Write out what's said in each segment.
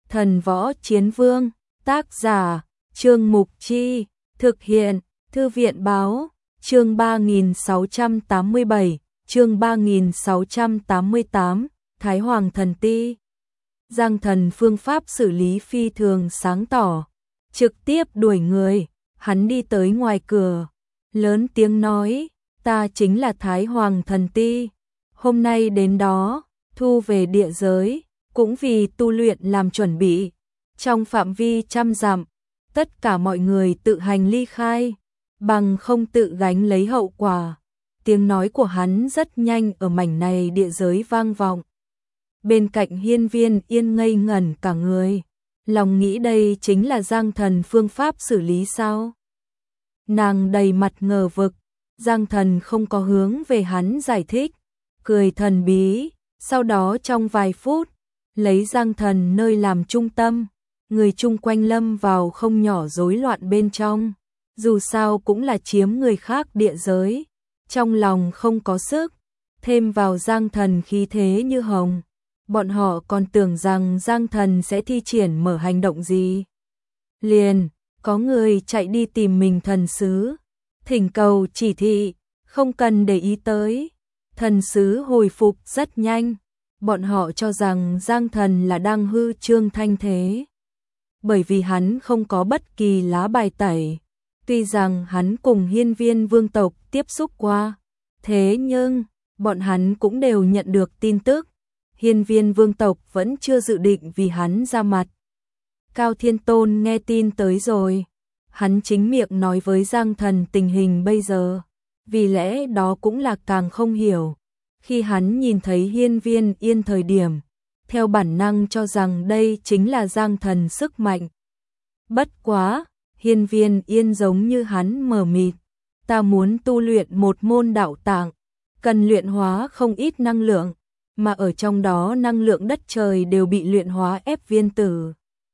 Thần Võ Chiến Vương, tác giả, Trương Mục Chi, thực hiện, Thư viện Báo, chương 3687, chương 3688, Thái Hoàng Thần Ti. Giang Thần phương pháp xử lý phi thường sáng tỏ, trực tiếp đuổi người, hắn đi tới ngoài cửa, lớn tiếng nói, ta chính là Thái Hoàng Thần Ti, hôm nay đến đó, thu về địa giới, cũng vì tu luyện làm chuẩn bị, trong phạm vi 100 dặm, tất cả mọi người tự hành ly khai, bằng không tự gánh lấy hậu quả. Tiếng nói của hắn rất nhanh ở mảnh này địa giới vang vọng. Bên cạnh Hiên Viên Yên ngây ngẩn cả người, lòng nghĩ đây chính là Giang Thần phương pháp xử lý sao? Nàng đầy mặt ngờ vực, Giang Thần không có hướng về hắn giải thích, cười thần bí, sau đó trong vài phút, lấy Giang Thần nơi làm trung tâm, người chung quanh lâm vào không nhỏ rối loạn bên trong, dù sao cũng là chiếm người khác địa giới, trong lòng không có sức, thêm vào Giang Thần khí thế như hồng, bọn họ còn tưởng rằng Giang Thần sẽ thi triển mở hành động gì. Liền, có người chạy đi tìm mình thần sứ, thỉnh cầu chỉ thị, không cần để ý tới. Thần sứ hồi phục rất nhanh, bọn họ cho rằng Giang Thần là đang hư trương thanh thế. Bởi vì hắn không có bất kỳ lá bài tẩy, tuy rằng hắn cùng Hiên Viên vương tộc tiếp xúc qua, thế nhưng bọn hắn cũng đều nhận được tin tức, Hiên Viên vương tộc vẫn chưa dự định vì hắn ra mặt. Cao Thiên Tôn nghe tin tới rồi, hắn chính miệng nói với Giang Thần tình hình bây giờ, vì lẽ đó cũng là càng không hiểu. Khi hắn nhìn thấy Hiên Viên Yên thời điểm, theo bản năng cho rằng đây chính là Giang Thần sức mạnh. Bất quá, Hiên Viên Yên giống như hắn mờ mịt, ta muốn tu luyện một môn đạo tạng, cần luyện hóa không ít năng lượng, mà ở trong đó năng lượng đất trời đều bị luyện hóa ép viên tử.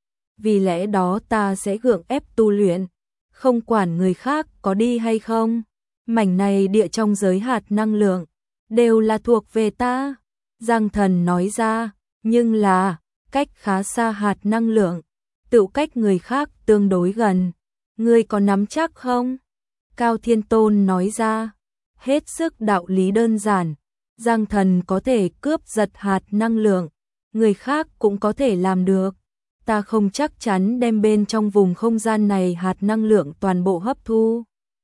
Vì lẽ đó ta sẽ gượng ép tu luyện, không quản người khác có đi hay không, mảnh này địa trong giới hạt năng lượng, đều là thuộc về ta. Giang Thần nói ra, nhưng là, cách khá xa hạt năng lượng, tự cách người khác tương đối gần, ngươi có nắm chắc không? Cao Thiên Tôn nói ra, hết sức đạo lý đơn giản, Giang Thần có thể cướp giật hạt năng lượng, người khác cũng có thể làm được. Ta không chắc chắn đem bên trong vùng không gian này hạt năng lượng toàn bộ hấp thu.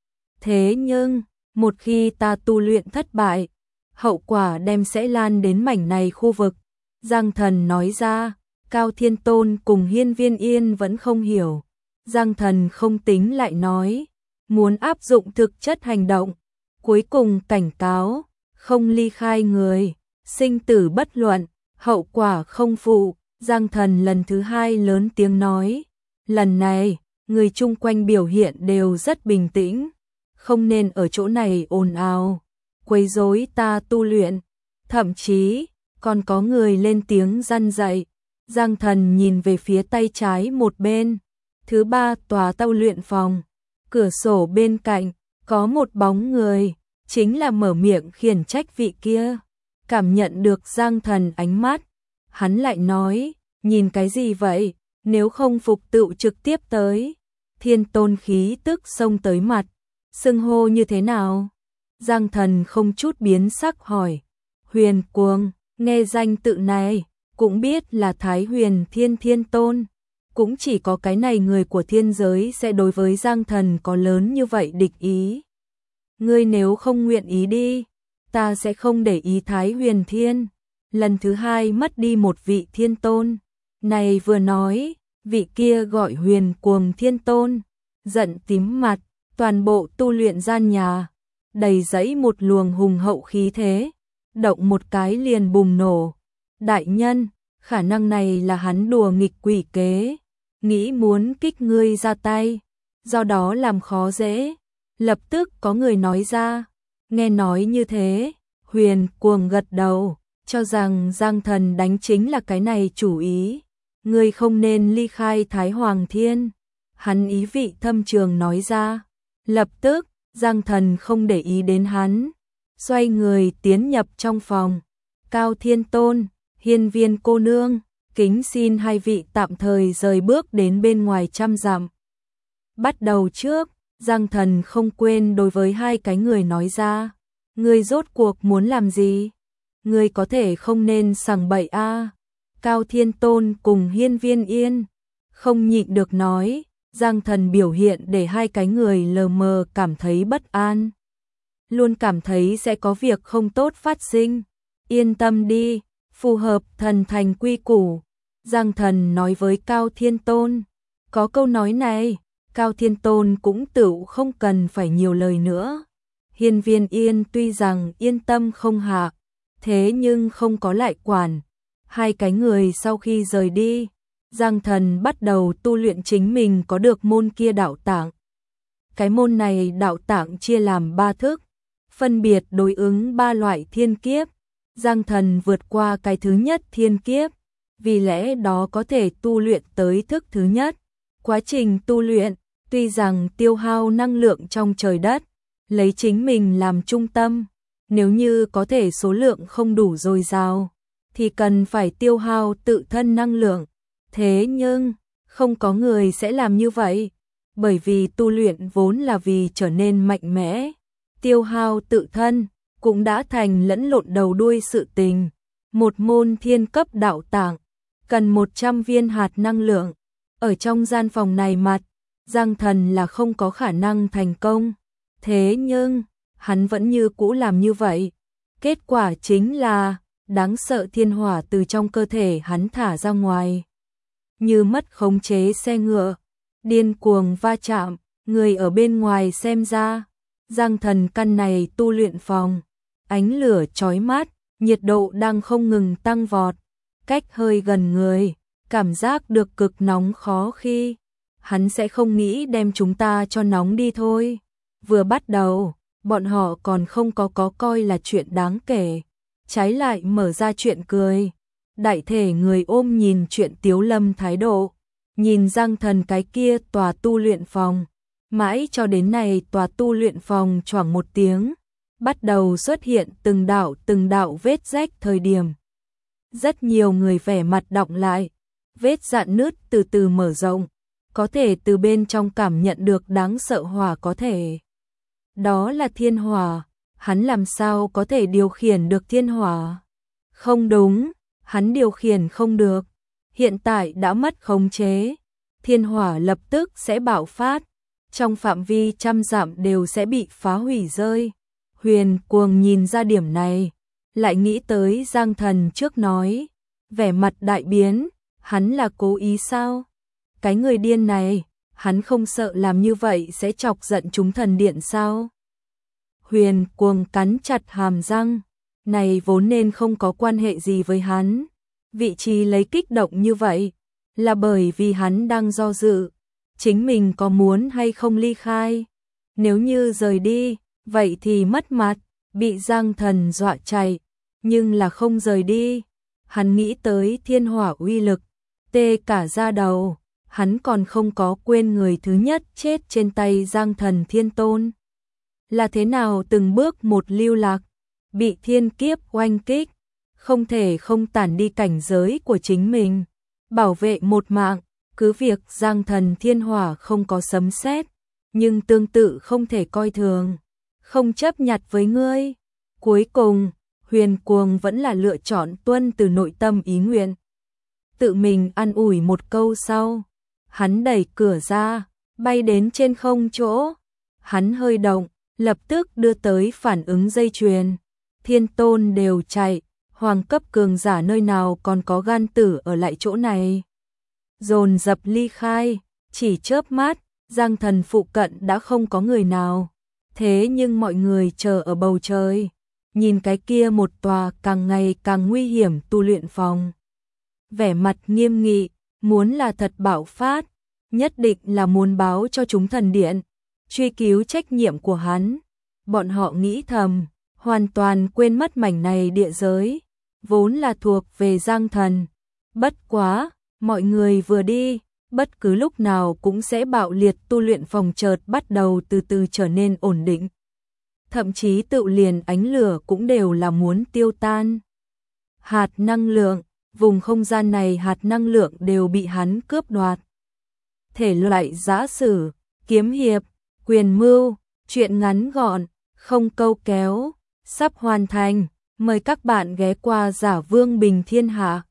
Thế nhưng, một khi ta tu luyện thất bại, hậu quả đem sẽ lan đến mảnh này khu vực. Giang Thần nói ra, Cao Thiên Tôn cùng Hiên Viên Yên vẫn không hiểu. Giang Thần không tính lại nói, muốn áp dụng thực chất hành động. Cuối cùng cảnh cáo, không ly khai người, sinh tử bất luận, hậu quả không phụ. Giang Thần lần thứ hai lớn tiếng nói, lần này, người chung quanh biểu hiện đều rất bình tĩnh, không nên ở chỗ này ồn ào, quấy rối ta tu luyện, thậm chí, còn có người lên tiếng răn dạy. Giang Thần nhìn về phía tay trái một bên, thứ ba tòa tàu luyện phòng, cửa sổ bên cạnh, có một bóng người, chính là mở miệng khiển trách vị kia. Cảm nhận được Giang Thần ánh mắt, hắn lại nói, nhìn cái gì vậy, nếu không phục tựu trực tiếp tới. Thiên Tôn khí tức xông tới mặt, xưng hô như thế nào? Giang Thần không chút biến sắc hỏi, Huyền Cuồng, nghe danh tự này, cũng biết là Thái Huyền Thiên Tôn. Cũng chỉ có cái này người của thiên giới sẽ đối với Giang Thần có lớn như vậy địch ý. Ngươi nếu không nguyện ý đi, ta sẽ không để ý Thái Huyền Thiên. Lần thứ hai mất đi một vị thiên tôn. Này vừa nói, vị kia gọi Huyền Cuồng Thiên Tôn, giận tím mặt, toàn bộ tu luyện gian nhà, đầy dẫy một luồng hùng hậu khí thế, động một cái liền bùng nổ. Đại nhân, khả năng này là hắn đùa nghịch quỷ kế, nghĩ muốn kích ngươi ra tay, do đó làm khó dễ. Lập tức có người nói ra, nghe nói như thế, Huyền Cuồng gật đầu, cho rằng Giang Thần đánh chính là cái này chủ ý. Ngươi không nên ly khai Thái Hoàng Thiên. Hắn ý vị thâm trường nói ra. Lập tức, Giang Thần không để ý đến hắn, xoay người tiến nhập trong phòng. Cao Thiên Tôn, Hiên Viên cô nương, kính xin hai vị tạm thời rời bước đến bên ngoài trăm dặm. Bắt đầu trước, Giang Thần không quên đối với hai cái người nói ra, ngươi rốt cuộc muốn làm gì? Ngươi có thể không nên sằng bậy a. Cao Thiên Tôn cùng Hiên Viên Yên không nhịn được nói, Giang Thần biểu hiện để hai cái người lờ mờ cảm thấy bất an. Luôn cảm thấy sẽ có việc không tốt phát sinh. Yên tâm đi, phù hợp thần thành quy củ. Giang Thần nói với Cao Thiên Tôn. Có câu nói này, Cao Thiên Tôn cũng tự không cần phải nhiều lời nữa. Hiên Viên Yên tuy rằng yên tâm không hạ, thế nhưng không có lại quản. Hai cái người sau khi rời đi, Giang Thần bắt đầu tu luyện chính mình có được môn kia đạo tạng. Cái môn này đạo tạng chia làm 3 thức, phân biệt đối ứng 3 loại thiên kiếp. Giang Thần vượt qua cái thứ nhất thiên kiếp, vì lẽ đó có thể tu luyện tới thức thứ nhất. Quá trình tu luyện, tuy rằng tiêu hao năng lượng trong trời đất, lấy chính mình làm trung tâm, nếu như có thể số lượng không đủ dồi dào, thì cần phải tiêu hao tự thân năng lượng. Thế nhưng, không có người sẽ làm như vậy, bởi vì tu luyện vốn là vì trở nên mạnh mẽ. Tiêu hao tự thân, cũng đã thành lẫn lộn đầu đuôi sự tình. Một môn thiên cấp đạo tạng, cần 100 viên hạt năng lượng. Ở trong gian phòng này mặt, Giang Thần là không có khả năng thành công. Thế nhưng, hắn vẫn như cũ làm như vậy. Kết quả chính là, đáng sợ thiên hỏa từ trong cơ thể hắn thả ra ngoài. Như mất khống chế xe ngựa, điên cuồng va chạm, người ở bên ngoài xem ra. Giang Thần căn này tu luyện phòng, ánh lửa chói mắt, nhiệt độ đang không ngừng tăng vọt. Cách hơi gần người, cảm giác được cực nóng khó khi. Hắn sẽ không nghĩ đem chúng ta cho nóng đi thôi. Vừa bắt đầu, bọn họ còn không có coi là chuyện đáng kể. Trái lại mở ra chuyện cười. Đại thể người ôm nhìn chuyện Tiếu Lâm thái độ. Nhìn Giang Thần cái kia tòa tu luyện phòng. Mãi cho đến này tòa tu luyện phòng choảng một tiếng. Bắt đầu xuất hiện từng đạo vết rách thời điểm. Rất nhiều người vẻ mặt đọng lại. Vết rạn nứt từ từ mở rộng. Có thể từ bên trong cảm nhận được đáng sợ hỏa có thể. Đó là thiên hỏa. Hắn làm sao có thể điều khiển được thiên hỏa? Không đúng, hắn điều khiển không được. Hiện tại đã mất khống chế. Thiên hỏa lập tức sẽ bạo phát. Trong phạm vi trăm dặm đều sẽ bị phá hủy rơi. Huyền Cuồng nhìn ra điểm này. Lại nghĩ tới Giang Thần trước nói. Vẻ mặt đại biến. Hắn là cố ý sao? Cái người điên này, hắn không sợ làm như vậy sẽ chọc giận chúng thần điện sao? Huyền Cuồng cắn chặt hàm răng, này vốn nên không có quan hệ gì với hắn. Vị trí lấy kích động như vậy, là bởi vì hắn đang do dự, chính mình có muốn hay không ly khai. Nếu như rời đi, vậy thì mất mặt, bị Giang Thần dọa chạy, nhưng là không rời đi. Hắn nghĩ tới thiên hỏa uy lực, tê cả da đầu. Hắn còn không có quên người thứ nhất chết trên tay Giang Thần Thiên Tôn. Là thế nào từng bước một lưu lạc, bị thiên kiếp oanh kích, không thể không tản đi cảnh giới của chính mình. Bảo vệ một mạng, cứ việc Giang Thần Thiên Hỏa không có sấm sét, nhưng tương tự không thể coi thường, không chấp nhặt với ngươi. Cuối cùng, Huyền Cuồng vẫn là lựa chọn tuân từ nội tâm ý nguyện. Tự mình an ủi một câu sau. Hắn đẩy cửa ra, bay đến trên không chỗ. Hắn hơi động, lập tức đưa tới phản ứng dây chuyền. Thiên Tôn đều chạy, hoàng cấp cường giả nơi nào còn có gan tử ở lại chỗ này. Dồn dập ly khai, chỉ chớp mắt, Giang Thần phụ cận đã không có người nào. Thế nhưng mọi người chờ ở bầu trời, nhìn cái kia một tòa càng ngày càng nguy hiểm tu luyện phòng. Vẻ mặt nghiêm nghị, muốn là thật bạo phát, nhất định là muốn báo cho chúng thần điện, truy cứu trách nhiệm của hắn. Bọn họ nghĩ thầm, hoàn toàn quên mất mảnh này địa giới, vốn là thuộc về Giang Thần. Bất quá, mọi người vừa đi, bất cứ lúc nào cũng sẽ bạo liệt tu luyện phòng chợt bắt đầu từ từ trở nên ổn định. Thậm chí tự liền ánh lửa cũng đều là muốn tiêu tan. Hạt năng lượng, vùng không gian này hạt năng lượng đều bị hắn cướp đoạt. Thể loại giã sử, kiếm hiệp, quyền mưu, truyện ngắn gọn, không câu kéo, sắp hoàn thành. Mời các bạn ghé qua Giả Vương Bình Thiên Hạ.